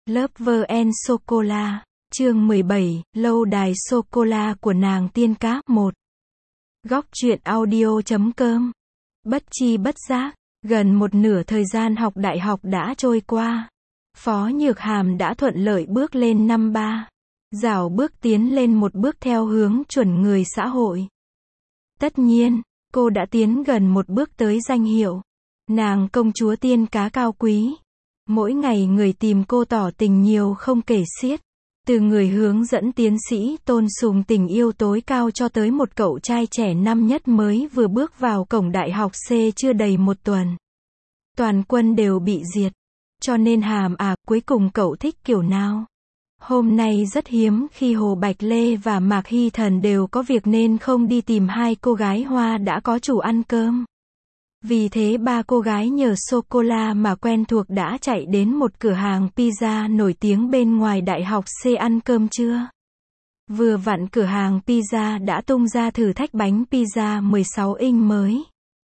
Lover and Sô-cô-la, chương 17, lâu đài sô-cô-la của nàng tiên cá, 1. Góc truyện audio.com. Bất chi bất giác, gần một nửa thời gian học đại học đã trôi qua. Phó Nhược Hàm đã thuận lợi bước lên năm 3. Rảo bước tiến lên một bước theo hướng chuẩn người xã hội. Tất nhiên, cô đã tiến gần một bước tới danh hiệu. Nàng công chúa tiên cá cao quý. Mỗi ngày người tìm cô tỏ tình nhiều không kể xiết. Từ người hướng dẫn tiến sĩ tôn sùng tình yêu tối cao cho tới một cậu trai trẻ năm nhất mới vừa bước vào cổng đại học C chưa đầy một tuần. Toàn quân đều bị diệt. Cho nên Hàm à, cuối cùng cậu thích kiểu nào? Hôm nay rất hiếm khi Hồ Bạch Lê và Mạc Hy Thần đều có việc nên không đi tìm hai cô gái Hoa đã có chủ ăn cơm. Vì thế ba cô gái nhờ sô-cô-la mà quen thuộc đã chạy đến một cửa hàng pizza nổi tiếng bên ngoài đại học C ăn cơm trưa. Vừa vặn cửa hàng pizza đã tung ra thử thách bánh pizza 16 inch mới.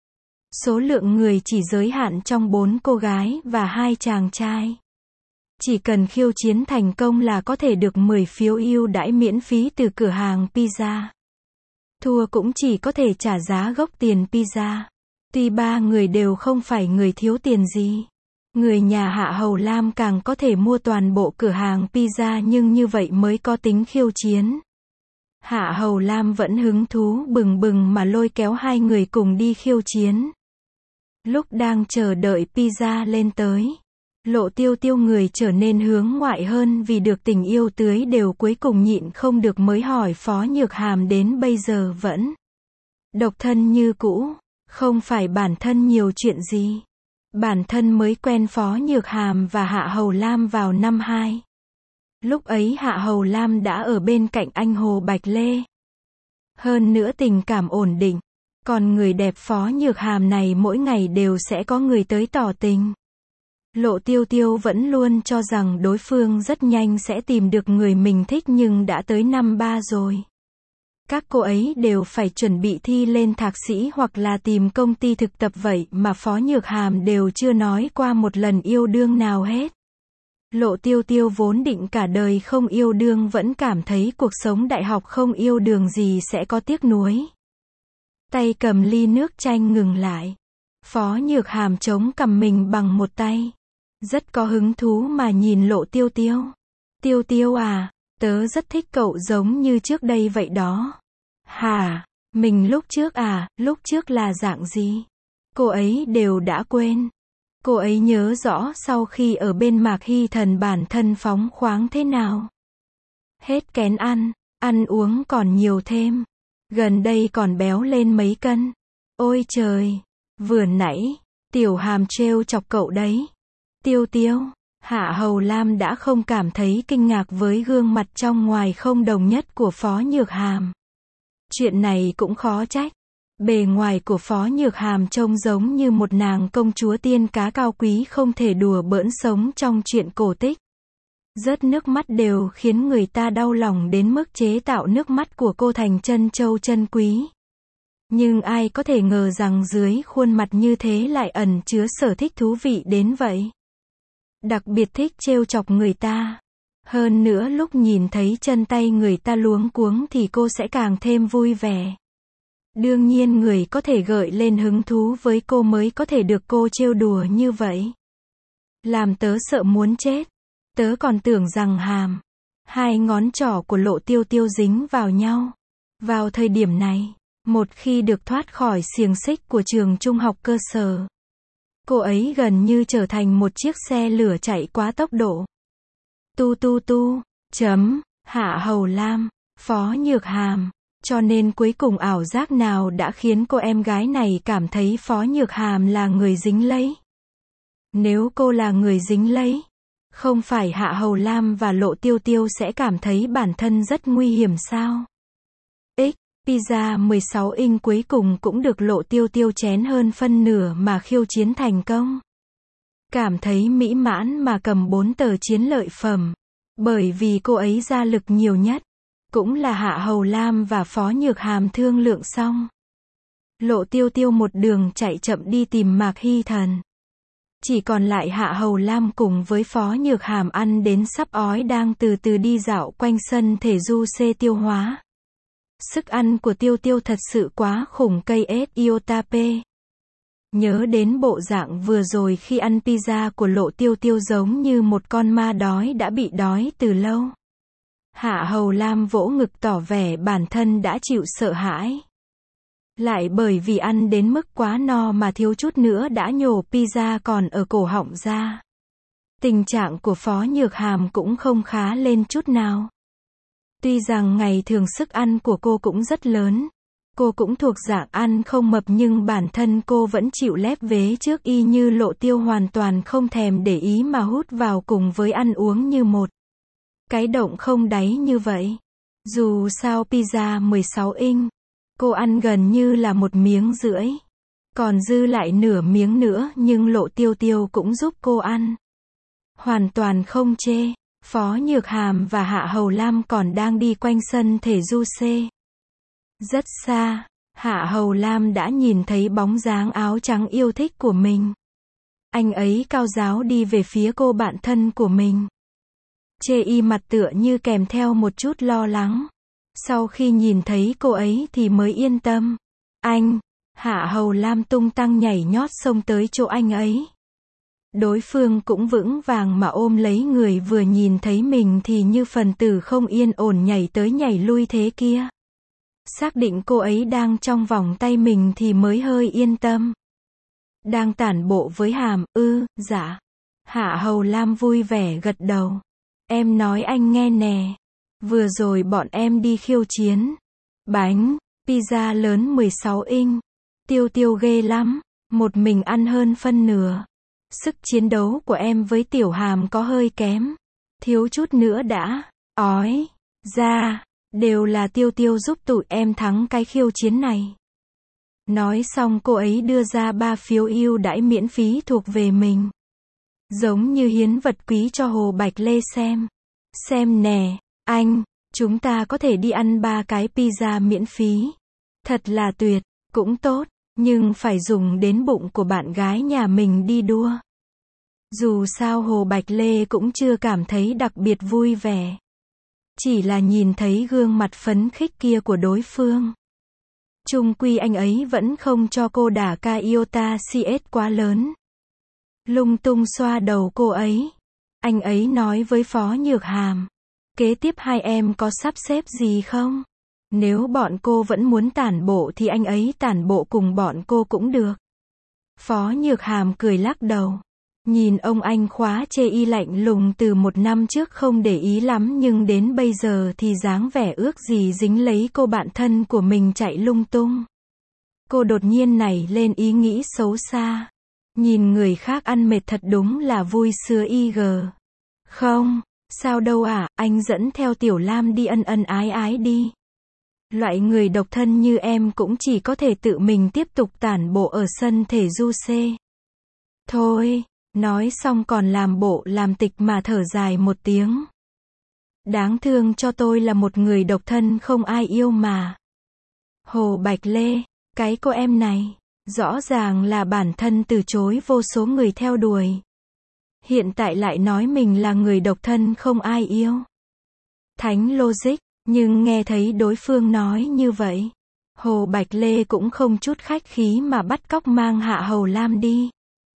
Số lượng người chỉ giới hạn trong 4 cô gái và 2 chàng trai. Chỉ cần khiêu chiến thành công là có thể được 10 phiếu ưu đãi miễn phí từ cửa hàng pizza. Thua cũng chỉ có thể trả giá gốc tiền pizza. Tuy ba người đều không phải người thiếu tiền gì. Người nhà Hạ Hầu Lam càng có thể mua toàn bộ cửa hàng pizza nhưng như vậy mới có tính khiêu chiến. Hạ Hầu Lam vẫn hứng thú bừng bừng mà lôi kéo hai người cùng đi khiêu chiến. Lúc đang chờ đợi pizza lên tới, Lộ Tiêu Tiêu người trở nên hướng ngoại hơn vì được tình yêu tưới đều cuối cùng nhịn không được mới hỏi Phó Nhược Hàm đến bây giờ vẫn độc thân như cũ. Không phải bản thân nhiều chuyện gì. Bản thân mới quen Phó Nhược Hàm và Hạ Hầu Lam vào năm 2. Lúc ấy Hạ Hầu Lam đã ở bên cạnh anh Hồ Bạch Lê. Hơn nữa tình cảm ổn định. Còn người đẹp Phó Nhược Hàm này mỗi ngày đều sẽ có người tới tỏ tình. Lộ Tiêu Tiêu vẫn luôn cho rằng đối phương rất nhanh sẽ tìm được người mình thích nhưng đã tới năm 3 rồi. Các cô ấy đều phải chuẩn bị thi lên thạc sĩ hoặc là tìm công ty thực tập vậy mà Phó Nhược Hàm đều chưa nói qua một lần yêu đương nào hết. Lộ Tiêu Tiêu vốn định cả đời không yêu đương vẫn cảm thấy cuộc sống đại học không yêu đương gì sẽ có tiếc nuối. Tay cầm ly nước chanh ngừng lại. Phó Nhược Hàm chống cằm mình bằng một tay. Rất có hứng thú mà nhìn Lộ Tiêu Tiêu. Tiêu Tiêu à, tớ rất thích cậu giống như trước đây vậy đó. Hả? Mình lúc trước à, lúc trước là dạng gì? Cô ấy đều đã quên. Cô ấy nhớ rõ sau khi ở bên Mạc Hy Thần bản thân phóng khoáng thế nào. Hết kén ăn uống còn nhiều thêm. Gần đây còn béo lên mấy cân. Ôi trời, vừa nãy, Tiểu Hàm trêu chọc cậu đấy. Tiêu Tiêu, Hạ Hầu Lam đã không cảm thấy kinh ngạc với gương mặt trong ngoài không đồng nhất của Phó Nhược Hàm. Chuyện này cũng khó trách. Bề ngoài của Phó Nhược Hàm trông giống như một nàng công chúa tiên cá cao quý không thể đùa bỡn sống trong truyện cổ tích. Rớt nước mắt đều khiến người ta đau lòng đến mức chế tạo nước mắt của cô thành trân châu chân quý. Nhưng ai có thể ngờ rằng dưới khuôn mặt như thế lại ẩn chứa sở thích thú vị đến vậy. Đặc biệt thích trêu chọc người ta. Hơn nữa lúc nhìn thấy chân tay người ta luống cuống thì cô sẽ càng thêm vui vẻ. Đương nhiên người có thể gợi lên hứng thú với cô mới có thể được cô trêu đùa như vậy. Làm tớ sợ muốn chết. Tớ còn tưởng rằng hai ngón trỏ của Lộ Tiêu Tiêu dính vào nhau. Vào thời điểm này, một khi được thoát khỏi xiềng xích của trường trung học cơ sở, cô ấy gần như trở thành một chiếc xe lửa chạy quá tốc độ. Hạ Hầu Lam, Phó Nhược Hàm. Cho nên cuối cùng ảo giác nào đã khiến cô em gái này cảm thấy Phó Nhược Hàm là người dính lấy? Nếu cô là người dính lấy, không phải Hạ Hầu Lam và Lộ Tiêu Tiêu sẽ cảm thấy bản thân rất nguy hiểm sao? Pizza 16 inch cuối cùng cũng được Lộ Tiêu Tiêu chén hơn phân nửa mà khiêu chiến thành công. Cảm thấy mỹ mãn mà cầm 4 tờ chiến lợi phẩm. Bởi vì cô ấy ra lực nhiều nhất. Cũng là Hạ Hầu Lam và Phó Nhược Hàm thương lượng xong. Lộ Tiêu Tiêu một đường chạy chậm đi tìm Mạc Hy Thần. Chỉ còn lại Hạ Hầu Lam cùng với Phó Nhược Hàm ăn đến sắp ói đang từ từ đi dạo quanh sân thể du xe tiêu hóa. Sức ăn của Tiêu Tiêu thật sự quá khủng cây Iotape. Nhớ đến bộ dạng vừa rồi khi ăn pizza của Lộ Tiêu Tiêu giống như một con ma đói đã bị đói từ lâu. Hạ Hầu Lam vỗ ngực tỏ vẻ bản thân đã chịu sợ hãi. Lại bởi vì ăn đến mức quá no mà thiếu chút nữa đã nhổ pizza còn ở cổ họng ra. Tình trạng của Phó Nhược Hàm cũng không khá lên chút nào. Tuy rằng ngày thường sức ăn của cô cũng rất lớn. Cô cũng thuộc dạng ăn không mập nhưng bản thân cô vẫn chịu lép vế trước y như Lộ Tiêu hoàn toàn không thèm để ý mà hút vào cùng với ăn uống như một cái động không đáy như vậy. Dù sao pizza 16 inch, cô ăn gần như là 1,5 miếng. Còn dư lại nửa miếng nữa nhưng Lộ Tiêu Tiêu cũng giúp cô ăn. Hoàn toàn không chê. Phó Nhược Hàm và Hạ Hầu Lam còn đang đi quanh sân thể du xe. Rất xa, Hạ Hầu Lam đã nhìn thấy bóng dáng áo trắng yêu thích của mình. Anh ấy cao ráo đi về phía cô bạn thân của mình. Chê y mặt tựa như kèm theo một chút lo lắng. Sau khi nhìn thấy cô ấy thì mới yên tâm. Anh, Hạ Hầu Lam tung tăng nhảy nhót xông tới chỗ anh ấy. Đối phương cũng vững vàng mà ôm lấy người vừa nhìn thấy mình thì như phần tử không yên ổn nhảy tới nhảy lui thế kia. Xác định cô ấy đang trong vòng tay mình thì mới hơi yên tâm. Đang tản bộ với Hàm, dạ. Hạ Hầu Lam vui vẻ gật đầu. Em nói anh nghe nè. Vừa rồi bọn em đi khiêu chiến. Bánh, pizza lớn 16 inch. Tiêu Tiêu ghê lắm. Một mình ăn hơn phân nửa. Sức chiến đấu của em với Tiểu Hàm có hơi kém. Thiếu chút nữa đã ói ra. Đều là Tiêu Tiêu giúp tụi em thắng cái khiêu chiến này. Nói xong cô ấy đưa ra 3 phiếu ưu đãi miễn phí thuộc về mình. Giống như hiến vật quý cho Hồ Bạch Lê xem. Xem nè, anh, chúng ta có thể đi ăn 3 cái pizza miễn phí. Thật là tuyệt, cũng tốt, nhưng phải dùng đến bụng của bạn gái nhà mình đi đua. Dù sao Hồ Bạch Lê cũng chưa cảm thấy đặc biệt vui vẻ. Chỉ là nhìn thấy gương mặt phấn khích kia của đối phương. Chung quy anh ấy vẫn không cho cô đả ca iota CS quá lớn. Lung tung xoa đầu cô ấy. Anh ấy nói với Phó Nhược Hàm. Kế tiếp hai em có sắp xếp gì không? Nếu bọn cô vẫn muốn tản bộ thì anh ấy tản bộ cùng bọn cô cũng được. Phó Nhược Hàm cười lắc đầu. Nhìn ông anh khóa chê y lạnh lùng từ 1 năm trước không để ý lắm nhưng đến bây giờ thì dáng vẻ ước gì dính lấy cô bạn thân của mình chạy lung tung. Cô đột nhiên nảy lên ý nghĩ xấu xa. Nhìn người khác ăn mệt thật đúng là vui sướng IG. Không, sao đâu anh dẫn theo Tiểu Lam đi ân ân ái ái đi. Loại người độc thân như em cũng chỉ có thể tự mình tiếp tục tản bộ ở sân thể du xe. Thôi. Nói xong còn làm bộ làm tịch mà thở dài một tiếng. Đáng thương cho tôi là một người độc thân không ai yêu mà. Hồ Bạch Lê, cái cô em này, rõ ràng là bản thân từ chối vô số người theo đuổi. Hiện tại lại nói mình là người độc thân không ai yêu. Thánh logic, nhưng nghe thấy đối phương nói như vậy. Hồ Bạch Lê cũng không chút khách khí mà bắt cóc mang Hạ Hầu Lam đi.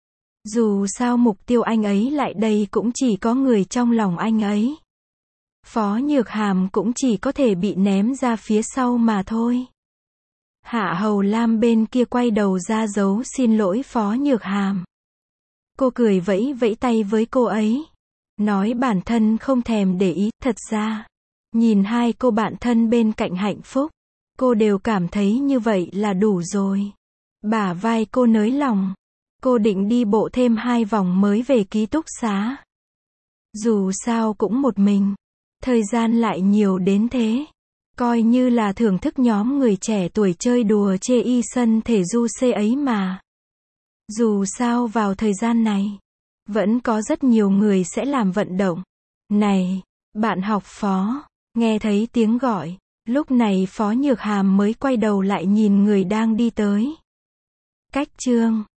Dù sao mục tiêu anh ấy lại đây cũng chỉ có người trong lòng anh ấy. Phó Nhược Hàm cũng chỉ có thể bị ném ra phía sau mà thôi. Hạ Hầu Lam bên kia quay đầu ra dấu xin lỗi Phó Nhược Hàm. Cô cười vẫy vẫy tay với cô ấy. Nói bản thân không thèm để ý, thật ra. Nhìn hai cô bạn thân bên cạnh hạnh phúc. Cô đều cảm thấy như vậy là đủ rồi. Bả vai cô nới lỏng. Cô định đi bộ thêm 2 vòng mới về ký túc xá. Dù sao cũng một mình. Thời gian lại nhiều đến thế. Coi như là thưởng thức nhóm người trẻ tuổi chơi đùa chê y sân thể du xe ấy mà. Dù sao vào thời gian này, vẫn có rất nhiều người sẽ làm vận động. Này, bạn học Phó, nghe thấy tiếng gọi. Lúc này Phó Nhược Hàm mới quay đầu lại nhìn người đang đi tới. Cách chương